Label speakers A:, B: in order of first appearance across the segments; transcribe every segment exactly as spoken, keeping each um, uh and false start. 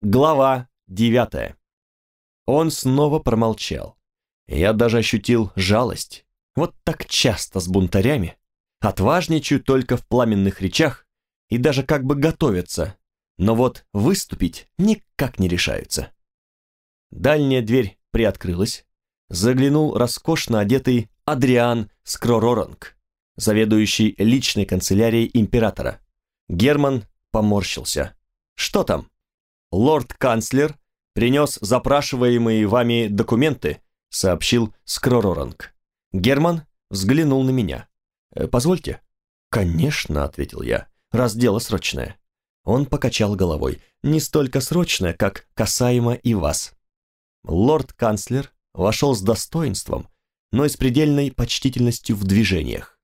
A: Глава девятая. Он снова промолчал. Я даже ощутил жалость. Вот так часто с бунтарями. Отважничают только в пламенных речах и даже как бы готовятся, но вот выступить никак не решаются. Дальняя дверь приоткрылась. Заглянул роскошно одетый Адриан Скророранг, заведующий личной канцелярией императора. Герман поморщился. «Что там?» «Лорд-канцлер принес запрашиваемые вами документы», сообщил Скророранг. Герман взглянул на меня. «Позвольте». «Конечно», — ответил я, — «раз дело срочное». Он покачал головой. «Не столько срочное, как касаемо и вас». Лорд-канцлер вошел с достоинством, но и с предельной почтительностью в движениях.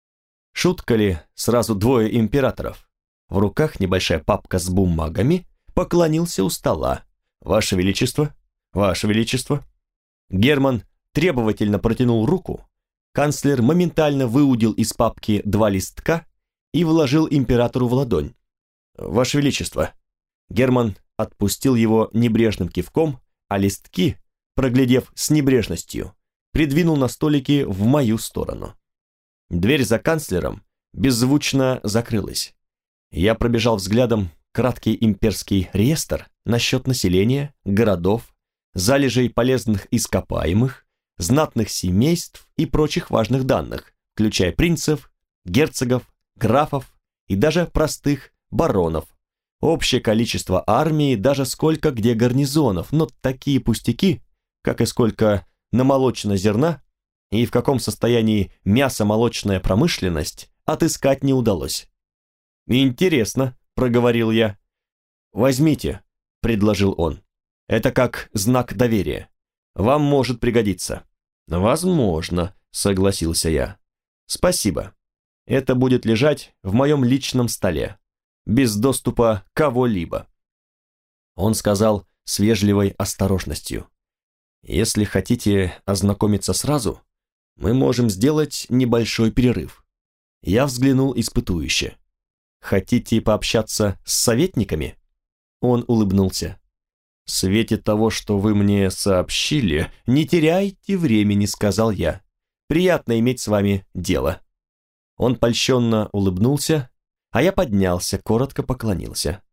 A: Шутка ли, сразу двое императоров? В руках небольшая папка с бумагами, поклонился у стола. «Ваше Величество! Ваше Величество!» Герман требовательно протянул руку. Канцлер моментально выудил из папки два листка и вложил императору в ладонь. «Ваше Величество!» Герман отпустил его небрежным кивком, а листки, проглядев с небрежностью, придвинул на столике в мою сторону. Дверь за канцлером беззвучно закрылась. Я пробежал взглядом краткий имперский реестр насчет населения, городов, залежей полезных ископаемых, знатных семейств и прочих важных данных, включая принцев, герцогов, графов и даже простых баронов. Общее количество армии, даже сколько где гарнизонов, но такие пустяки, как и сколько намолочено зерна и в каком состоянии мясомолочная промышленность, отыскать не удалось. «Интересно», — проговорил я. «Возьмите», — предложил он. «Это как знак доверия. Вам может пригодиться». «Возможно», — согласился я. «Спасибо. Это будет лежать в моем личном столе, без доступа кого-либо». Он сказал с вежливой осторожностью. «Если хотите ознакомиться сразу, мы можем сделать небольшой перерыв». Я взглянул испытующе. «Хотите пообщаться с советниками?» Он улыбнулся. «В свете того, что вы мне сообщили, не теряйте времени», — сказал я. «Приятно иметь с вами дело». Он польщенно улыбнулся, а я поднялся, коротко поклонился.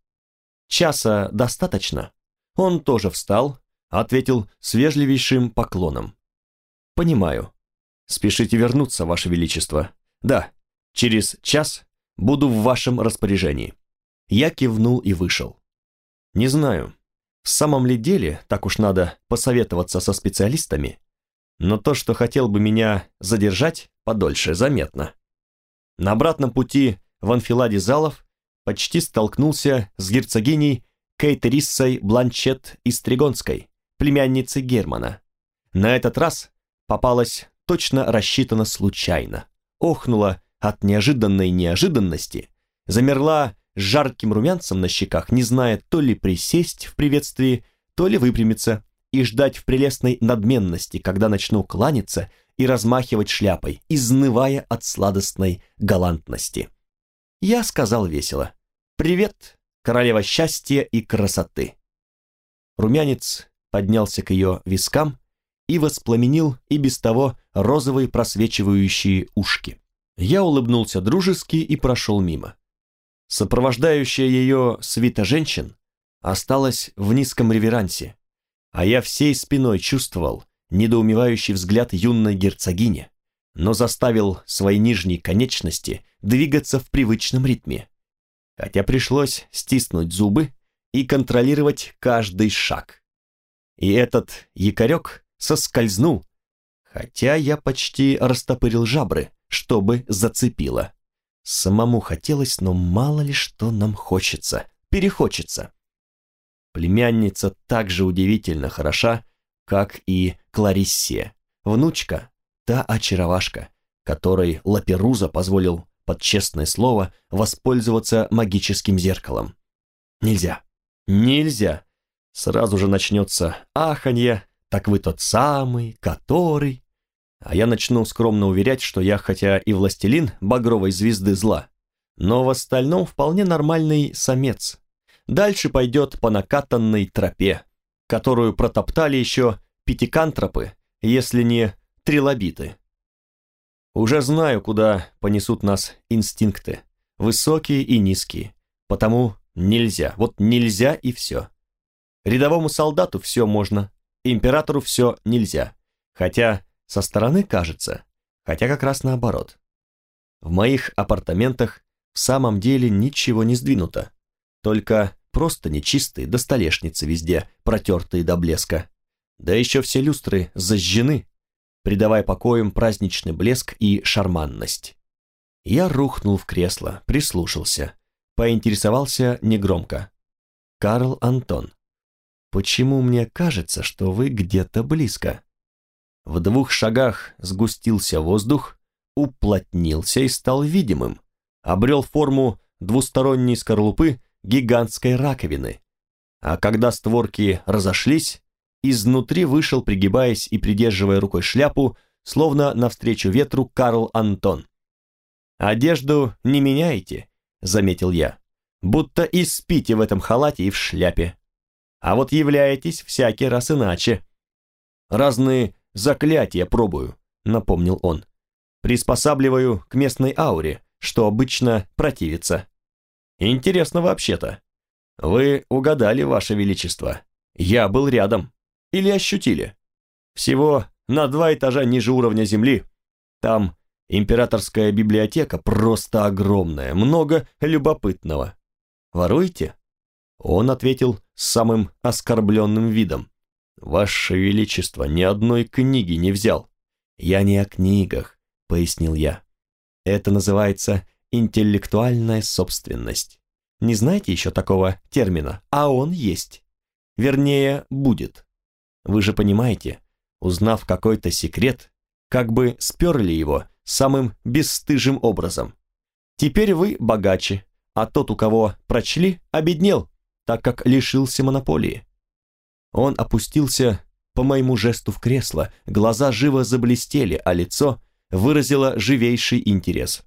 A: «Часа достаточно?» Он тоже встал, ответил с вежливейшим поклоном. «Понимаю. Спешите вернуться, Ваше Величество. Да, через час буду в вашем распоряжении». Я кивнул и вышел. Не знаю, в самом ли деле так уж надо посоветоваться со специалистами, но то, что хотел бы меня задержать подольше, заметно. На обратном пути в анфиладе залов почти столкнулся с герцогиней Кейтериссой Бланчет из Тригонской, племянницей Германа. На этот раз попалась точно рассчитана случайно. Охнула от неожиданной неожиданности, замерла с жарким румянцем на щеках, не зная то ли присесть в приветствии, то ли выпрямиться и ждать в прелестной надменности, когда начну кланяться и размахивать шляпой, изнывая от сладостной галантности. Я сказал весело: «Привет, королева счастья и красоты». Румянец поднялся к ее вискам и воспламенил и без того розовые просвечивающие ушки. Я улыбнулся дружески и прошел мимо. Сопровождающая ее свита женщин осталась в низком реверансе, а я всей спиной чувствовал недоумевающий взгляд юной герцогини, но заставил свои нижние конечности двигаться в привычном ритме, хотя пришлось стиснуть зубы и контролировать каждый шаг. И этот якорек соскользнул, хотя я почти растопырил жабры, чтобы зацепило. Самому хотелось, но мало ли что нам хочется, перехочется. Племянница так же удивительно хороша, как и Клариссе, внучка, та очаровашка, которой Лаперуза позволил под честное слово воспользоваться магическим зеркалом. Нельзя, нельзя. Сразу же начнется аханье, так вы тот самый, который... А я начну скромно уверять, что я хотя и властелин багровой звезды зла, но в остальном вполне нормальный самец. Дальше пойдет по накатанной тропе, которую протоптали еще пятикантропы, если не трилобиты. Уже знаю, куда понесут нас инстинкты, высокие и низкие, потому нельзя, вот нельзя и все. Рядовому солдату все можно, императору все нельзя, хотя со стороны кажется, хотя как раз наоборот. В моих апартаментах в самом деле ничего не сдвинуто, только просто нечистые до столешницы везде, протертые до блеска. Да еще все люстры зажжены, придавая покоям праздничный блеск и шарманность. Я рухнул в кресло, прислушался, поинтересовался негромко. «Карл Антон, почему мне кажется, что вы где-то близко?» В двух шагах сгустился воздух, уплотнился и стал видимым, обрел форму двусторонней скорлупы гигантской раковины, а когда створки разошлись, изнутри вышел, пригибаясь и придерживая рукой шляпу, словно навстречу ветру, Карл Антон. «Одежду не меняете», — заметил я, «будто и спите в этом халате и в шляпе. А вот являетесь всякий раз иначе». «Разные заклятия пробую», — напомнил он. «Приспосабливаю к местной ауре, что обычно противится». «Интересно вообще-то. Вы угадали, Ваше Величество. Я был рядом. Или ощутили? Всего на два этажа ниже уровня земли. Там императорская библиотека просто огромная, много любопытного. Воруете?» Он ответил с самым оскорбленным видом. «Ваше Величество, ни одной книги не взял». «Я не о книгах», — пояснил я. «Это называется интеллектуальная собственность. Не знаете еще такого термина? А он есть. Вернее, будет. Вы же понимаете, узнав какой-то секрет, как бы сперли его самым бесстыжим образом. Теперь вы богаче, а тот, у кого прочли, обеднел, так как лишился монополии». Он опустился по моему жесту в кресло, глаза живо заблестели, а лицо выразило живейший интерес.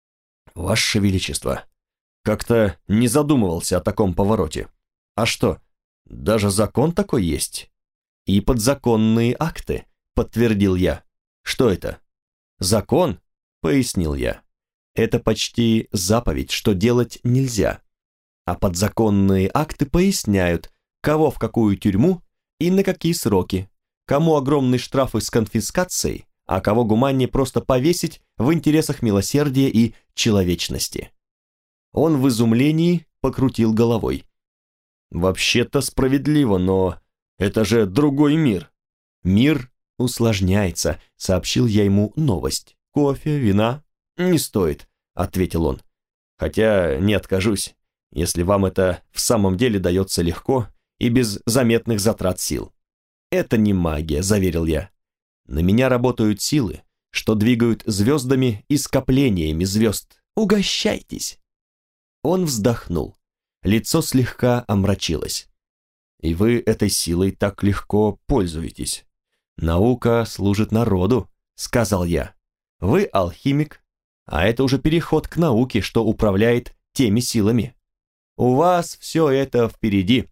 A: «Ваше Величество, как-то не задумывался о таком повороте. А что, даже закон такой есть?» «И подзаконные акты», — подтвердил я. «Что это?» «Закон», — пояснил я. «Это почти заповедь, что делать нельзя. А подзаконные акты поясняют, кого в какую тюрьму и на какие сроки, кому огромные штрафы с конфискацией, а кого гуманнее просто повесить в интересах милосердия и человечности». Он в изумлении покрутил головой. «Вообще-то справедливо, но это же другой мир». «Мир усложняется», — сообщил я ему новость. «Кофе, вина?» «Не стоит», — ответил он. «Хотя не откажусь, если вам это в самом деле дается легко и без заметных затрат сил». «Это не магия», — заверил я. «На меня работают силы, что двигают звездами и скоплениями звезд. Угощайтесь». Он вздохнул. Лицо слегка омрачилось. «И вы этой силой так легко пользуетесь. Наука служит народу», — сказал я. «Вы алхимик, а это уже переход к науке, что управляет теми силами. У вас все это впереди».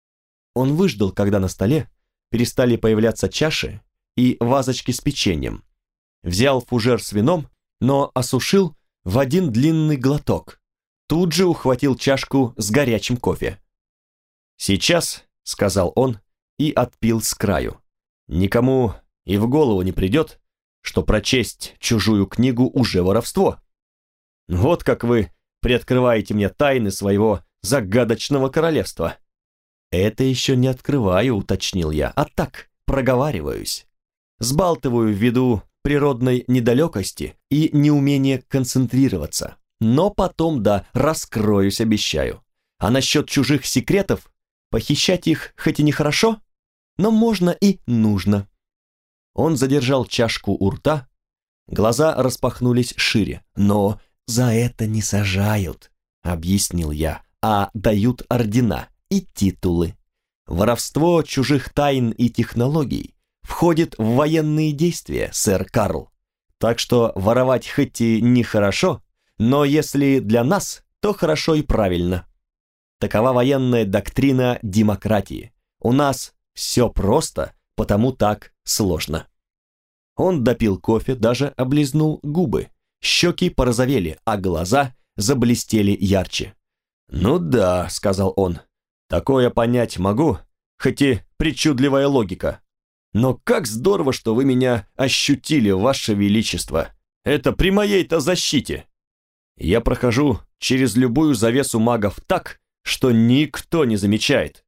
A: Он выждал, когда на столе перестали появляться чаши и вазочки с печеньем. Взял фужер с вином, но осушил в один длинный глоток. Тут же ухватил чашку с горячим кофе. «Сейчас», — сказал он и отпил с краю, «никому и в голову не придет, что прочесть чужую книгу уже воровство. Вот как вы приоткрываете мне тайны своего загадочного королевства». «Это еще не открываю», — уточнил я, «а так проговариваюсь. Сбалтываю ввиду природной недалекости и неумения концентрироваться. Но потом, да, раскроюсь, обещаю. А насчет чужих секретов, похищать их хоть и нехорошо, но можно и нужно». Он задержал чашку у рта, глаза распахнулись шире. «Но за это не сажают», — объяснил я, «а дают ордена и титулы. Воровство чужих тайн и технологий входит в военные действия, сэр Карл. Так что воровать хоть и нехорошо, но если для нас, то хорошо и правильно». Такова военная доктрина демократии. У нас все просто, потому так сложно. Он допил кофе, даже облизнул губы. Щеки порозовели, а глаза заблестели ярче. «Ну да», — сказал он, — «такое понять могу, хоть и причудливая логика. Но как здорово, что вы меня ощутили, ваше величество. Это при моей-то защите. Я прохожу через любую завесу магов так, что никто не замечает.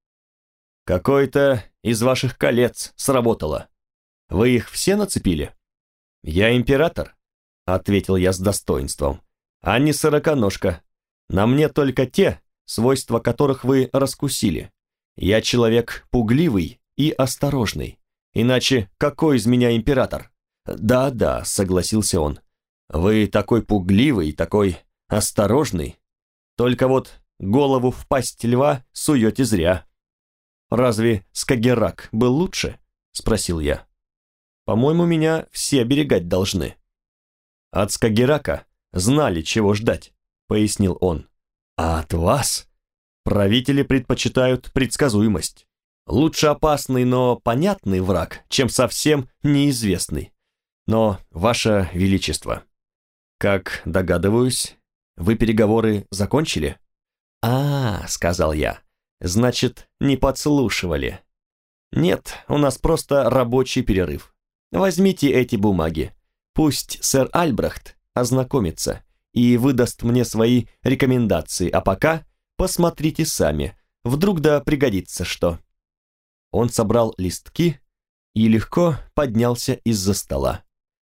A: Какое-то из ваших колец сработало. Вы их все нацепили?» «Я император», — ответил я с достоинством, — «а не сороконожка. На мне только те, свойства которых вы раскусили. Я человек пугливый и осторожный. Иначе какой из меня император?» «Да-да», — согласился он. «Вы такой пугливый, такой осторожный. Только вот голову в пасть льва суете зря». «Разве Скагеррак был лучше?» — спросил я. «По-моему, меня все оберегать должны». «От Скагеррака знали, чего ждать», — пояснил он. «А от вас правители предпочитают предсказуемость. Лучше опасный, но понятный враг, чем совсем неизвестный. Но, ваше величество, как догадываюсь, вы переговоры закончили?» «А, — сказал я, — значит, не подслушивали. Нет, у нас просто рабочий перерыв. Возьмите эти бумаги. Пусть сэр Альбрехт ознакомится и выдаст мне свои рекомендации, а пока посмотрите сами, вдруг да пригодится что». Он собрал листки и легко поднялся из-за стола.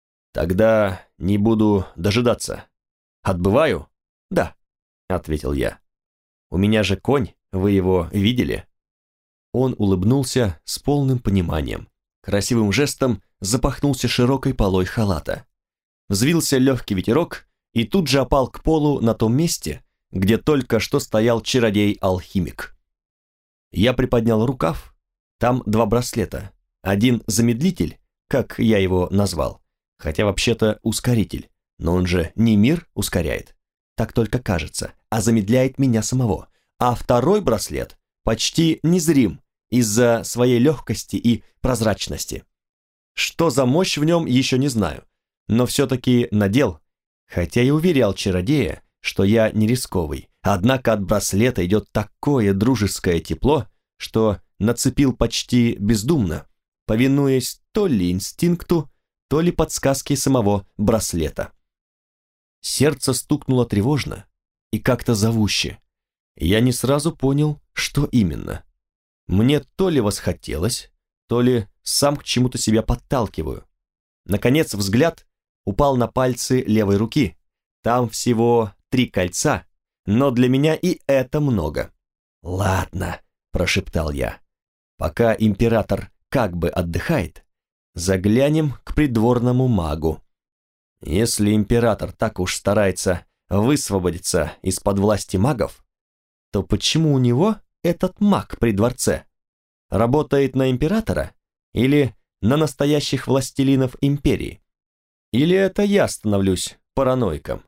A: «Тогда не буду дожидаться. Отбываю?» «Да», — ответил я. «У меня же конь, вы его видели?» Он улыбнулся с полным пониманием. Красивым жестом запахнулся широкой полой халата. Взвился легкий ветерок и тут же опал к полу на том месте, где только что стоял чародей-алхимик. Я приподнял рукав, там два браслета. Один замедлитель, как я его назвал, хотя вообще-то ускоритель, но он же не мир ускоряет, так только кажется, а замедляет меня самого. А второй браслет почти незрим из-за своей легкости и прозрачности. Что за мощь в нем, еще не знаю, но все-таки надел, хотя и уверял чародея, что я не рисковый, однако от браслета идет такое дружеское тепло, что нацепил почти бездумно, повинуясь то ли инстинкту, то ли подсказке самого браслета. Сердце стукнуло тревожно и как-то зовуще. Я не сразу понял, что именно. Мне то ли восхотелось, то ли сам к чему-то себя подталкиваю. Наконец взгляд упал на пальцы левой руки. Там всего три кольца, но для меня и это много. «Ладно», — прошептал я, — «пока император как бы отдыхает, заглянем к придворному магу. Если император так уж старается высвободиться из-под власти магов, то почему у него этот маг при дворце? Работает на императора или на настоящих властелинов империи? Или это я становлюсь параноиком?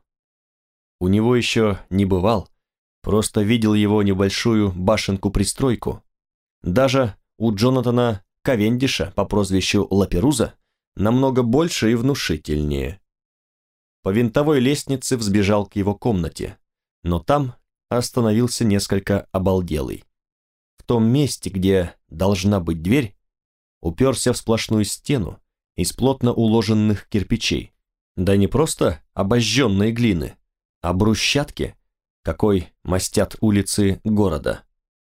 A: У него еще не бывал, просто видел его небольшую башенку-пристройку. Даже у Джонатана Кавендиша по прозвищу Лаперуза намного больше и внушительнее. По винтовой лестнице взбежал к его комнате, но там остановился несколько обалделый. В том месте, где должна быть дверь, уперся в сплошную стену из плотно уложенных кирпичей, да не просто обожженные глины, а брусчатки, какой мастят улицы города.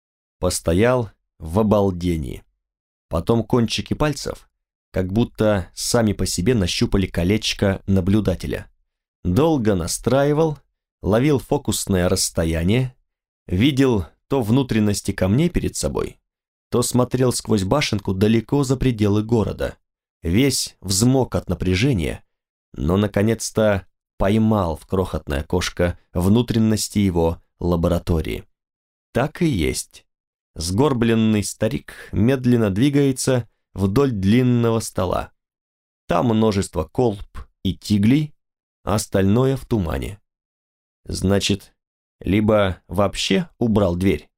A: Постоял в обалдении. Потом кончики пальцев как будто сами по себе нащупали колечко наблюдателя. Долго настраивал, ловил фокусное расстояние, видел то внутренности камней перед собой, то смотрел сквозь башенку далеко за пределы города. Весь взмок от напряжения, но наконец-то поймал в крохотное окошко внутренности его лаборатории. Так и есть. Сгорбленный старик медленно двигается вдоль длинного стола. Там множество колб и тиглей, а остальное в тумане. Значит, либо вообще убрал дверь,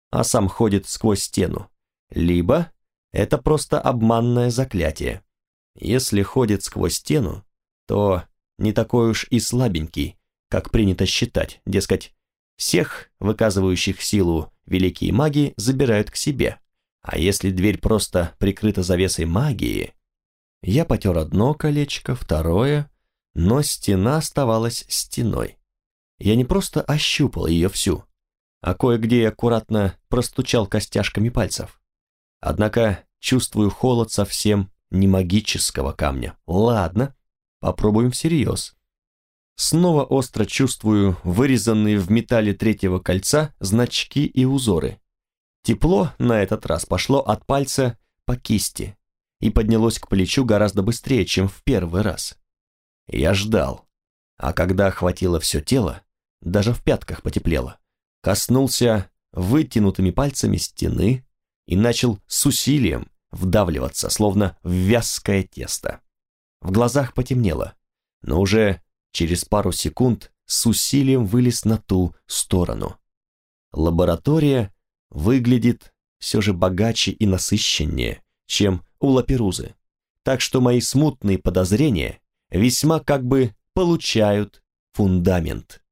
A: а сам ходит сквозь стену, либо это просто обманное заклятие. Если ходит сквозь стену, то не такой уж и слабенький, как принято считать, дескать, всех, выказывающих силу великие маги, забирают к себе, а если дверь просто прикрыта завесой магии... Я потер одно колечко, второе, но стена оставалась стеной. Я не просто ощупал ее всю, а кое-где аккуратно простучал костяшками пальцев. Однако чувствую холод совсем не магического камня. Ладно, попробуем всерьез. Снова остро чувствую вырезанные в металле третьего кольца значки и узоры. Тепло на этот раз пошло от пальца по кисти и поднялось к плечу гораздо быстрее, чем в первый раз. Я ждал, а когда охватило все тело, даже в пятках потеплело, коснулся вытянутыми пальцами стены и начал с усилием вдавливаться, словно в вязкое тесто. В глазах потемнело, но уже через пару секунд с усилием вылез на ту сторону. Лаборатория выглядит все же богаче и насыщеннее, чем у Лаперузы, так что мои смутные подозрения весьма как бы получают фундамент.